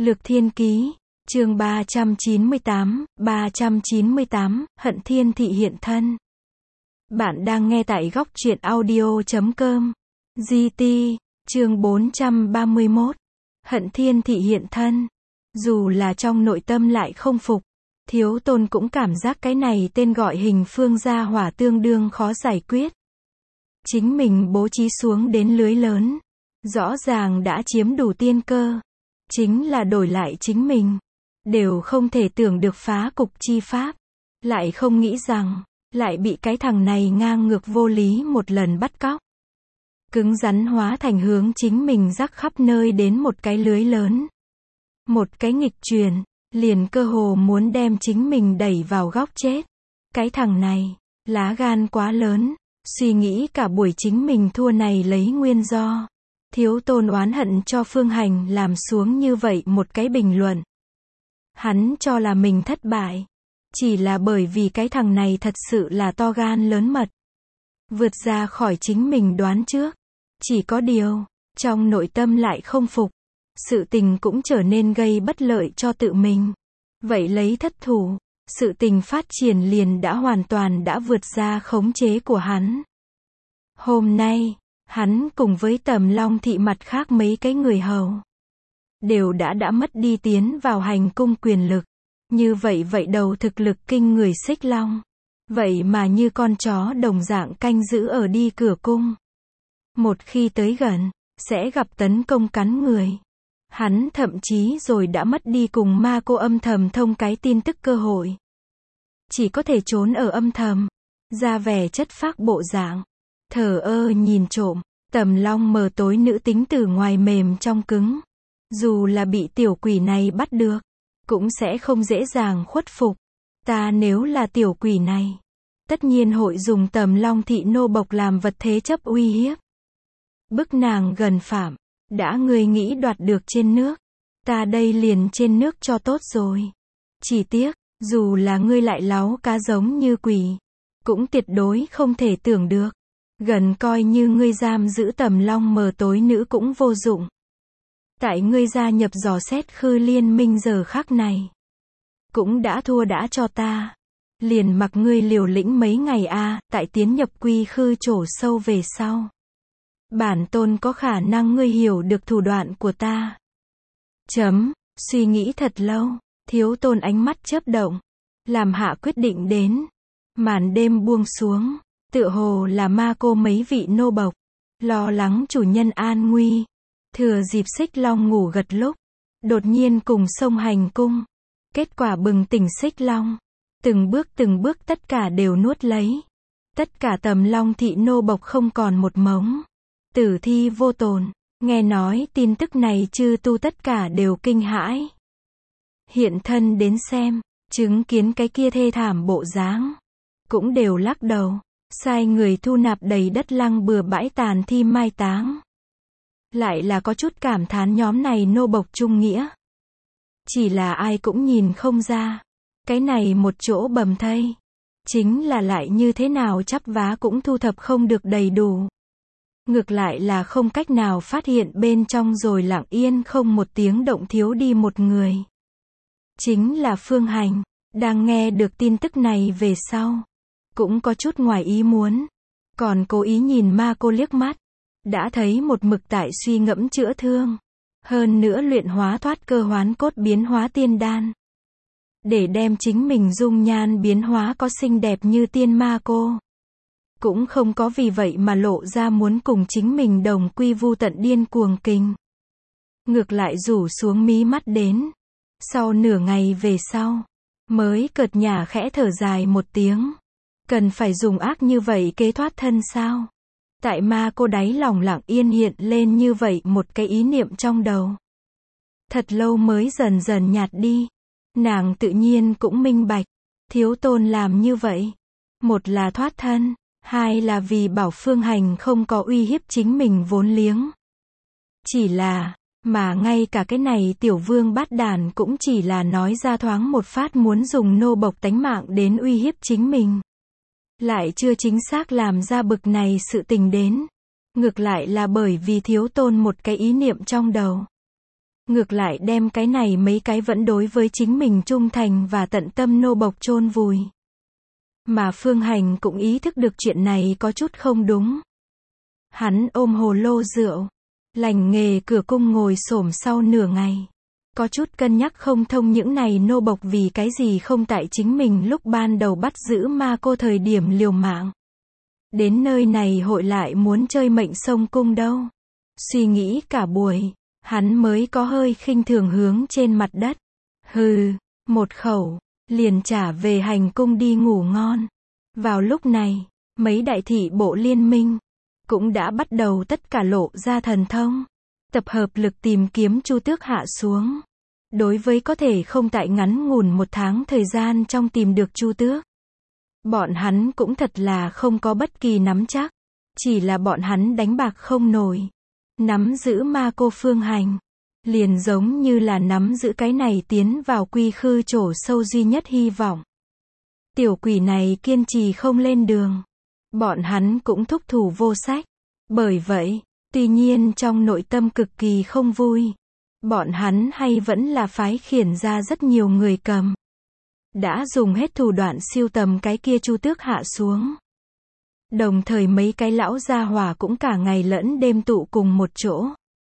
Lược Thiên Ký, chương 398, Hận Thiên Thị hiện thân. Bạn đang nghe tại góc truyện audio.com. GT, chương 431. Hận Thiên Thị hiện thân. Dù là trong nội tâm lại không phục, Thiếu Tôn cũng cảm giác cái này tên gọi hình phương gia hỏa tương đương khó giải quyết. Chính mình bố trí xuống đến lưới lớn, rõ ràng đã chiếm đủ tiên cơ. Chính là đổi lại chính mình, đều không thể tưởng được phá cục chi pháp. Lại không nghĩ rằng, lại bị cái thằng này ngang ngược vô lý một lần bắt cóc. Cứng rắn hóa thành hướng chính mình rắc khắp nơi đến một cái lưới lớn. Một cái nghịch truyền, liền cơ hồ muốn đem chính mình đẩy vào góc chết. Cái thằng này, lá gan quá lớn, suy nghĩ cả buổi chính mình thua này lấy nguyên do. Thiếu Tôn oán hận cho Phương Hành làm xuống như vậy một cái bình luận. Hắn cho là mình thất bại, chỉ là bởi vì cái thằng này thật sự là to gan lớn mật. Vượt ra khỏi chính mình đoán trước. Chỉ có điều, trong nội tâm lại không phục. Sự tình cũng trở nên gây bất lợi cho tự mình. Vậy lấy thất thủ, sự tình phát triển liền đã hoàn toàn đã vượt ra khống chế của hắn. Hôm nay, hắn cùng với Tầm Long Thị mặt khác mấy cái người hầu, đều đã mất đi tiến vào hành cung quyền lực. Như vậy đầu thực lực kinh người Xích Long. Vậy mà như con chó đồng dạng canh giữ ở đi cửa cung. Một khi tới gần, sẽ gặp tấn công cắn người. Hắn thậm chí rồi đã mất đi cùng ma cô âm thầm thông cái tin tức cơ hội. Chỉ có thể trốn ở âm thầm, ra vẻ chất phác bộ dạng, thờ ơ nhìn trộm. Tầm Long mờ tối nữ tính từ ngoài mềm trong cứng. Dù là bị tiểu quỷ này bắt được, cũng sẽ không dễ dàng khuất phục. Ta nếu là tiểu quỷ này, tất nhiên hội dùng Tầm Long Thị nô bộc làm vật thế chấp uy hiếp. Bức nàng gần phạm, đã ngươi nghĩ đoạt được trên nước, ta đây liền trên nước cho tốt rồi. Chỉ tiếc, dù là ngươi lại láu cá giống như quỷ, cũng tuyệt đối không thể tưởng được. Gần coi như ngươi giam giữ Tầm Long mờ tối nữ cũng vô dụng. Tại ngươi gia nhập dò xét Khư Liên Minh giờ khắc này, cũng đã thua đã cho ta. Liền mặc ngươi liều lĩnh mấy ngày tại tiến nhập quy khư trổ sâu về sau. Bản tôn có khả năng ngươi hiểu được thủ đoạn của ta. Suy nghĩ thật lâu, Thiếu Tôn ánh mắt chớp động, làm hạ quyết định đến. Màn đêm buông xuống, tựa hồ là ma cô mấy vị nô bộc, lo lắng chủ nhân an nguy. Thừa dịp Xích Long ngủ gật lúc, đột nhiên cùng xông hành cung. Kết quả bừng tỉnh Xích Long, từng bước tất cả đều nuốt lấy. Tất cả Tầm Long Thị nô bộc không còn một mống. Tử thi vô tồn. Nghe nói tin tức này chư tu tất cả đều kinh hãi. Hiện thân đến xem, chứng kiến cái kia thê thảm bộ dáng, cũng đều lắc đầu, sai người thu nạp đầy đất lăng bừa bãi tàn thi mai táng. Lại là có chút cảm thán nhóm này nô bộc trung nghĩa. Chỉ là ai cũng nhìn không ra, cái này một chỗ bầm thây, chính là lại như thế nào chắp vá cũng thu thập không được đầy đủ. Ngược lại là không cách nào phát hiện bên trong rồi lặng yên không một tiếng động thiếu đi một người. Chính là Phương Hành, đang nghe được tin tức này về sau, cũng có chút ngoài ý muốn, còn cố ý nhìn ma cô liếc mắt, đã thấy một mực tại suy ngẫm chữa thương, hơn nữa luyện hóa thoát cơ hoán cốt biến hóa tiên đan, để đem chính mình dung nhan biến hóa có xinh đẹp như tiên ma cô. Cũng không có vì vậy mà lộ ra muốn cùng chính mình đồng quy vu tận điên cuồng kình. Ngược lại rủ xuống mí mắt đến. Sau nửa ngày về sau, mới cợt nhả khẽ thở dài một tiếng. Cần phải dùng ác như vậy kế thoát thân sao? Tại ma cô đáy lòng lặng yên hiện lên như vậy một cái ý niệm trong đầu. Thật lâu mới dần dần nhạt đi. Nàng tự nhiên cũng minh bạch. Thiếu Tôn làm như vậy. Một là thoát thân. Hai là vì bảo Phương Hành không có uy hiếp chính mình vốn liếng. Chỉ là, mà ngay cả cái này tiểu vương bát đàn cũng chỉ là nói ra thoáng một phát muốn dùng nô bộc tánh mạng đến uy hiếp chính mình. Lại chưa chính xác làm ra bực này sự tình đến. Ngược lại là bởi vì Thiếu Tôn một cái ý niệm trong đầu. ngược lại đem cái này mấy cái vẫn đối với chính mình trung thành và tận tâm nô bộc chôn vùi. Mà Phương Hành cũng ý thức được chuyện này có chút không đúng. Hắn ôm hồ lô rượu, lành nghề cửa cung ngồi xổm sau nửa ngày. Có chút cân nhắc không thông những này nô bộc vì cái gì không tại chính mình lúc ban đầu bắt giữ ma cô thời điểm liều mạng. Đến nơi này hội lại muốn chơi mệnh sông cung đâu. Suy nghĩ cả buổi, hắn mới có hơi khinh thường hướng trên mặt đất. Hừ, một khẩu, liền trả về hành cung đi ngủ ngon. Vào lúc này, mấy đại thị bộ liên minh cũng đã bắt đầu tất cả lộ ra thần thông, tập hợp lực tìm kiếm Chu Tước hạ xuống. Đối với có thể không tại ngắn ngủn 1 tháng thời gian trong tìm được Chu Tước, bọn hắn cũng thật là không có bất kỳ nắm chắc, chỉ là bọn hắn đánh bạc không nổi. Nắm giữ ma cô Phương Hành, liền giống như là nắm giữ cái này tiến vào quy khư chỗ sâu duy nhất hy vọng. Tiểu quỷ này kiên trì không lên đường, bọn hắn cũng thúc thủ vô sách. Bởi vậy, tuy nhiên trong nội tâm cực kỳ không vui, bọn hắn hay vẫn là phái khiển ra rất nhiều người cầm. Đã dùng hết thủ đoạn siêu tầm cái kia Chu Tước hạ xuống. Đồng thời mấy cái lão gia hỏa cũng cả ngày lẫn đêm tụ cùng một chỗ.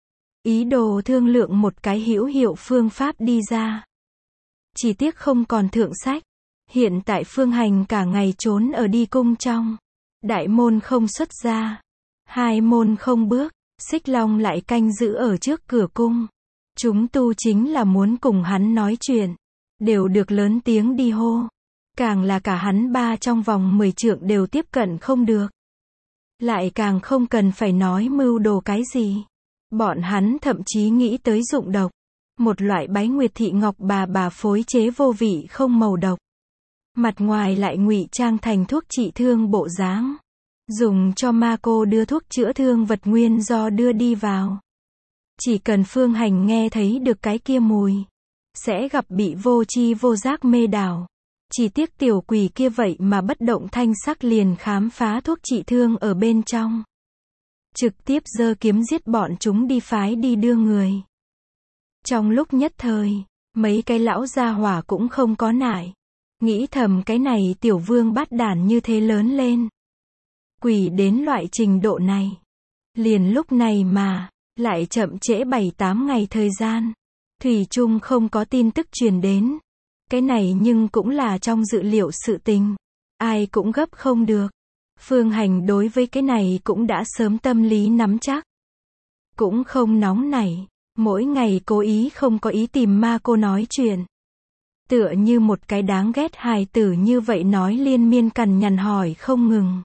Ý đồ thương lượng một cái hữu hiệu phương pháp đi ra. Chỉ tiếc không còn thượng sách. Hiện tại Phương Hành cả ngày trốn ở đi cung trong. Đại môn không xuất ra. Hai môn không bước. Xích Long lại canh giữ ở trước cửa cung. Chúng tu chính là muốn cùng hắn nói chuyện. Đều được lớn tiếng đi hô. Càng là cả hắn ba trong vòng 10 trượng đều tiếp cận không được. Lại càng không cần phải nói mưu đồ cái gì. Bọn hắn thậm chí nghĩ tới dụng độc. Một loại bái nguyệt thị ngọc bà phối chế vô vị không màu độc. Mặt ngoài lại ngụy trang thành thuốc trị thương bộ dáng. Dùng cho ma cô đưa thuốc chữa thương vật nguyên do đưa đi vào. Chỉ cần Phương Hành nghe thấy được cái kia mùi, sẽ gặp bị vô tri vô giác mê đảo. Chỉ tiếc tiểu quỷ kia vậy mà bất động thanh sắc liền khám phá thuốc trị thương ở bên trong. Trực tiếp giơ kiếm giết bọn chúng đi phái đi đưa người. Trong lúc nhất thời, mấy cái lão gia hỏa cũng không có nại. Nghĩ thầm cái này tiểu vương bát đản như thế lớn lên. Quỷ đến loại trình độ này. Liền lúc này mà, lại chậm trễ 7-8 ngày thời gian. Thủy chung không có tin tức truyền đến. Cái này nhưng cũng là trong dự liệu sự tình. Ai cũng gấp không được. Phương Hành đối với cái này cũng đã sớm tâm lý nắm chắc. Cũng không nóng nảy. Mỗi ngày cố ý không có ý tìm ma cô nói chuyện. Tựa như một cái đáng ghét hài tử như vậy nói liên miên cằn nhằn hỏi không ngừng.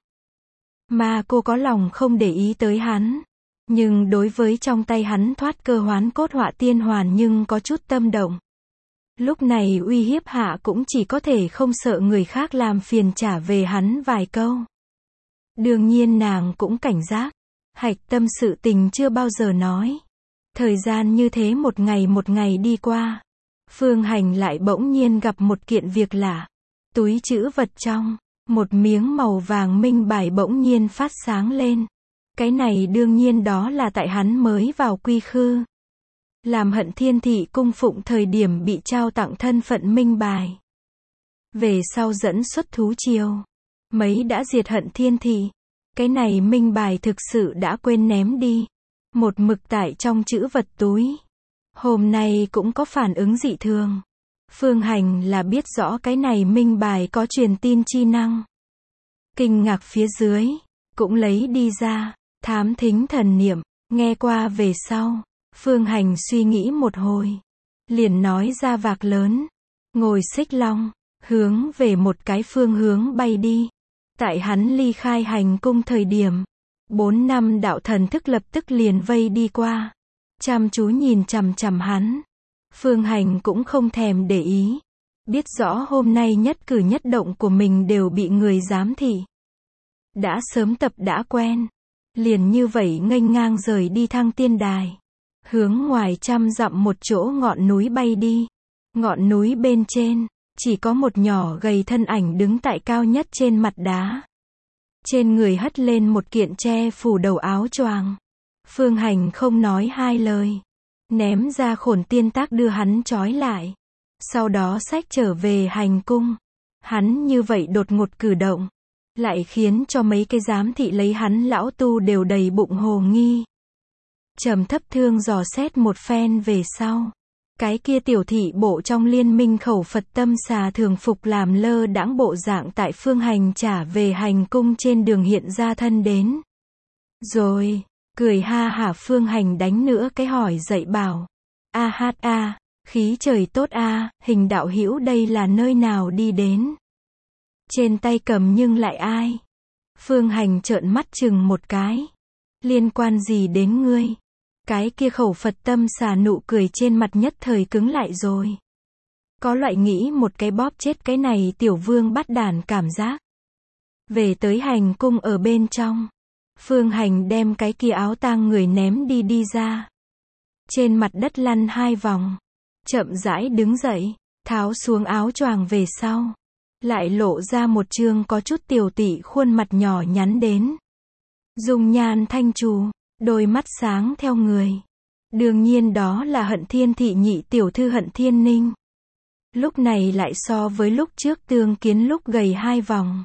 Ma cô có lòng không để ý tới hắn. Nhưng đối với trong tay hắn thoát cơ hoán cốt họa tiên hoàn nhưng có chút tâm động. Lúc này uy hiếp hạ cũng chỉ có thể không sợ người khác làm phiền trả về hắn vài câu. Đương nhiên nàng cũng cảnh giác. Hạch tâm sự tình chưa bao giờ nói. Thời gian như thế một ngày đi qua. Phương Hành lại bỗng nhiên gặp một kiện việc lạ. Túi trữ vật trong, một miếng màu vàng minh bài bỗng nhiên phát sáng lên. Cái này đương nhiên đó là tại hắn mới vào quy khư. Làm Hận Thiên Thị cung phụng thời điểm bị trao tặng thân phận minh bài. Về sau dẫn xuất thú triều. Mấy đã diệt Hận Thiên Thị. Cái này minh bài thực sự đã quên ném đi. Một mực tại trong trữ vật túi. Hôm nay cũng có phản ứng dị thường. Phương Hành là biết rõ cái này minh bài có truyền tin chi năng. Kinh ngạc phía dưới, cũng lấy đi ra, thám thính thần niệm, nghe qua về sau. Phương Hành suy nghĩ một hồi. Liền nói ra vạc lớn. Ngồi xích long, hướng về một cái phương hướng bay đi. Tại hắn ly khai hành cung thời điểm. 4 năm đạo thần thức lập tức liền vây đi qua. Chăm chú nhìn chằm chằm hắn. Phương Hành cũng không thèm để ý. Biết rõ hôm nay nhất cử nhất động của mình đều bị người giám thị. Đã sớm tập đã quen. Liền như vậy nghênh ngang rời đi Thăng Tiên Đài. Hướng ngoài 100 dặm một chỗ ngọn núi bay đi. Ngọn núi bên trên, chỉ có một nhỏ gầy thân ảnh đứng tại cao nhất trên mặt đá. Trên người hất lên một kiện che phủ đầu áo choàng. Phương Hành không nói hai lời. ném ra Khổn Tiên Tác đưa hắn trói lại. Sau đó xách trở về hành cung. Hắn như vậy đột ngột cử động, lại khiến cho mấy cái giám thị lấy hắn lão tu đều đầy bụng hồ nghi. Trầm Thấp Thương dò xét một phen về sau. Cái kia tiểu thị bộ trong liên minh khẩu Phật tâm xà thường phục làm lơ đãng bộ dạng tại Phương Hành trả về hành cung trên đường hiện ra thân đến. Rồi, cười ha hả Phương Hành đánh nữa cái hỏi dậy bảo. A hát a, khí trời tốt a, Hình đạo hữu đây là nơi nào đi đến? Trên tay cầm nhưng lại ai? Phương Hành trợn mắt chừng một cái. Liên quan gì đến ngươi? Cái kia khẩu Phật tâm xà nụ cười trên mặt nhất thời cứng lại rồi. Có loại nghĩ một cái bóp chết cái này tiểu vương bắt đản cảm giác. Về tới hành cung ở bên trong. Phương Hành đem cái kia áo tang người ném đi ra. Trên mặt đất lăn 2 vòng. Chậm rãi đứng dậy, tháo xuống áo choàng về sau. Lại lộ ra một trương có chút tiểu tụy khuôn mặt nhỏ nhắn đến. Dung nhan thanh trù, đôi mắt sáng theo người. Đương nhiên đó là Hận Thiên thị nhị tiểu thư Hận Thiên Ninh. Lúc này lại so với lúc trước tương kiến lúc gầy 2 vòng.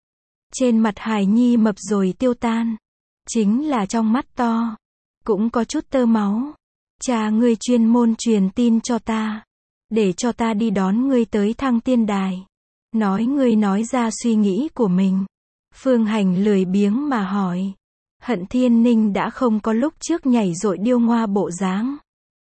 Trên mặt hài nhi mập rồi tiêu tan. Chính là trong mắt to. Cũng có chút tơ máu. Cha ngươi chuyên môn truyền tin cho ta. Để cho ta đi đón ngươi tới Thăng Tiên Đài. Nói ngươi nói ra suy nghĩ của mình. Phương Hành lười biếng mà hỏi. Hận Thiên Ninh đã không có lúc trước nhảy dội điêu ngoa bộ dáng.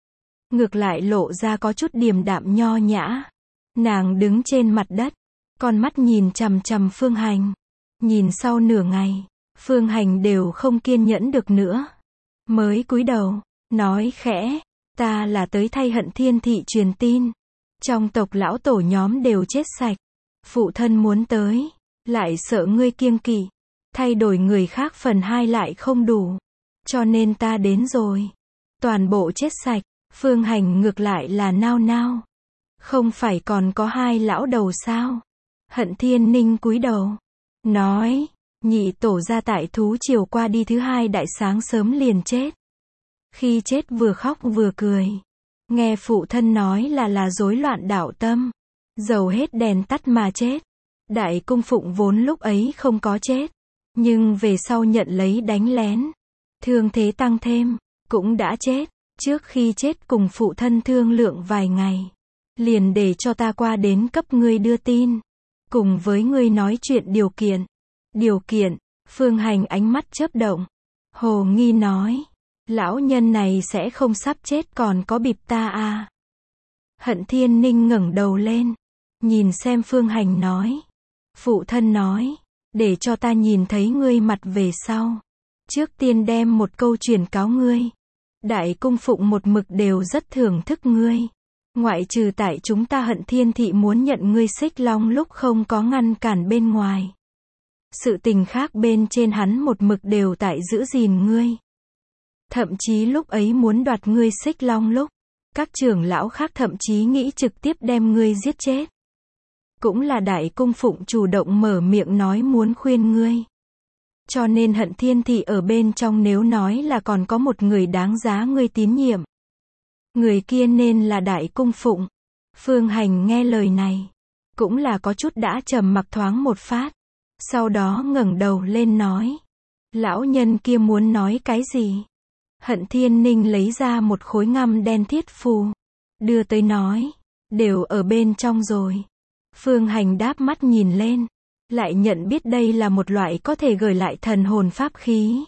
Ngược lại lộ ra có chút điềm đạm nho nhã. Nàng đứng trên mặt đất. Con mắt nhìn chằm chằm Phương Hành. Nhìn sau nửa ngày. Phương Hành đều không kiên nhẫn được nữa. Mới cúi đầu. Nói khẽ. Ta là tới thay Hận Thiên thị truyền tin. Trong tộc lão tổ nhóm đều chết sạch. Phụ thân muốn tới. Lại sợ ngươi kiêng kỵ. Thay đổi người khác phần 2 lại không đủ. Cho nên ta đến rồi. Toàn bộ chết sạch. Phương Hành ngược lại là nao nao. Không phải còn có 2 lão đầu sao? Hận Thiên Ninh cúi đầu. Nói. Nhị tổ ra tại thú chiều qua đi thứ 2 đại sáng sớm liền chết. Khi chết vừa khóc vừa cười. Nghe phụ thân nói là rối loạn đạo tâm. Dầu hết đèn tắt mà chết. Đại cung phụng vốn lúc ấy không có chết. Nhưng về sau nhận lấy đánh lén. Thương thế tăng thêm. Cũng đã chết. Trước khi chết cùng phụ thân thương lượng vài ngày. Liền để cho ta qua đến cấp ngươi đưa tin. Cùng với ngươi nói chuyện điều kiện. Điều kiện. Phương Hành ánh mắt chớp động. Hồ nghi nói. Lão nhân này sẽ không sắp chết còn có bịp ta à. Hận Thiên Ninh ngẩng đầu lên. Nhìn xem Phương Hành nói. Phụ thân nói. Để cho ta nhìn thấy ngươi mặt về sau. Trước tiên đem một câu truyền cáo ngươi. Đại cung phụng một mực đều rất thưởng thức ngươi. Ngoại trừ tại chúng ta Hận Thiên thị muốn nhận ngươi Xích Long lúc không có ngăn cản bên ngoài. Sự tình khác bên trên hắn một mực đều tại giữ gìn ngươi. Thậm chí lúc ấy muốn đoạt ngươi Xích Long lúc. Các trưởng lão khác thậm chí nghĩ trực tiếp đem ngươi giết chết. Cũng là đại cung phụng chủ động mở miệng nói muốn khuyên ngươi. Cho nên Hận Thiên thị ở bên trong nếu nói là còn có một người đáng giá ngươi tín nhiệm. Người kia nên là đại cung phụng. Phương Hành nghe lời này. Cũng là có chút đã trầm mặc thoáng một phát. Sau đó ngẩng đầu lên nói. Lão nhân kia muốn nói cái gì? Hận Thiên Ninh lấy ra một khối ngăm đen thiết phù. Đưa tới nói. Đều ở bên trong rồi. Phương Hành đáp mắt nhìn lên. Lại nhận biết đây là một loại có thể gửi lại thần hồn pháp khí.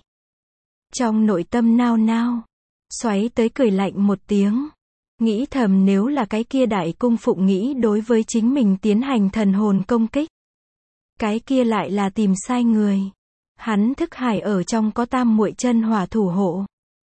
Trong nội tâm nao nao. Xoáy tới cười lạnh một tiếng. Nghĩ thầm nếu là cái kia đại cung phụng nghĩ đối với chính mình tiến hành thần hồn công kích. Cái kia lại là tìm sai người. Hắn thức hải ở trong có tam muội chân hỏa thủ hộ.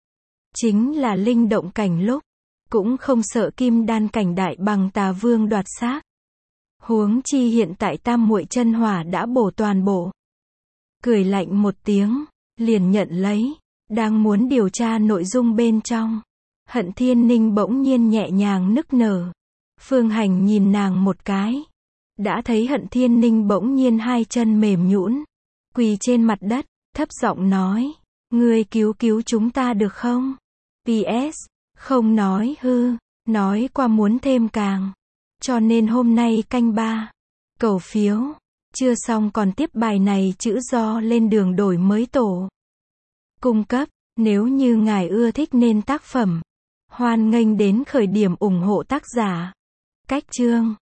Chính là linh động cảnh lúc. Cũng không sợ kim đan cảnh đại bằng tà vương đoạt xác. Huống chi hiện tại tam muội chân hỏa đã bổ toàn bộ. Cười lạnh một tiếng. Liền nhận lấy. Đang muốn điều tra nội dung bên trong. Hận Thiên Ninh bỗng nhiên nhẹ nhàng nức nở. Phương Hành nhìn nàng một cái. Đã thấy Hận Thiên Ninh bỗng nhiên 2 chân mềm nhũn. Quỳ trên mặt đất. Thấp giọng nói. Ngươi cứu chúng ta được không? PS. Không nói hư, nói qua muốn thêm càng. Cho nên hôm nay canh ba. Cầu phiếu. Chưa xong còn tiếp bài này chữ do lên đường đổi mới tổ. Cung cấp. Nếu như ngài ưa thích nên tác phẩm. Hoan nghênh đến khởi điểm ủng hộ tác giả. Cách chương.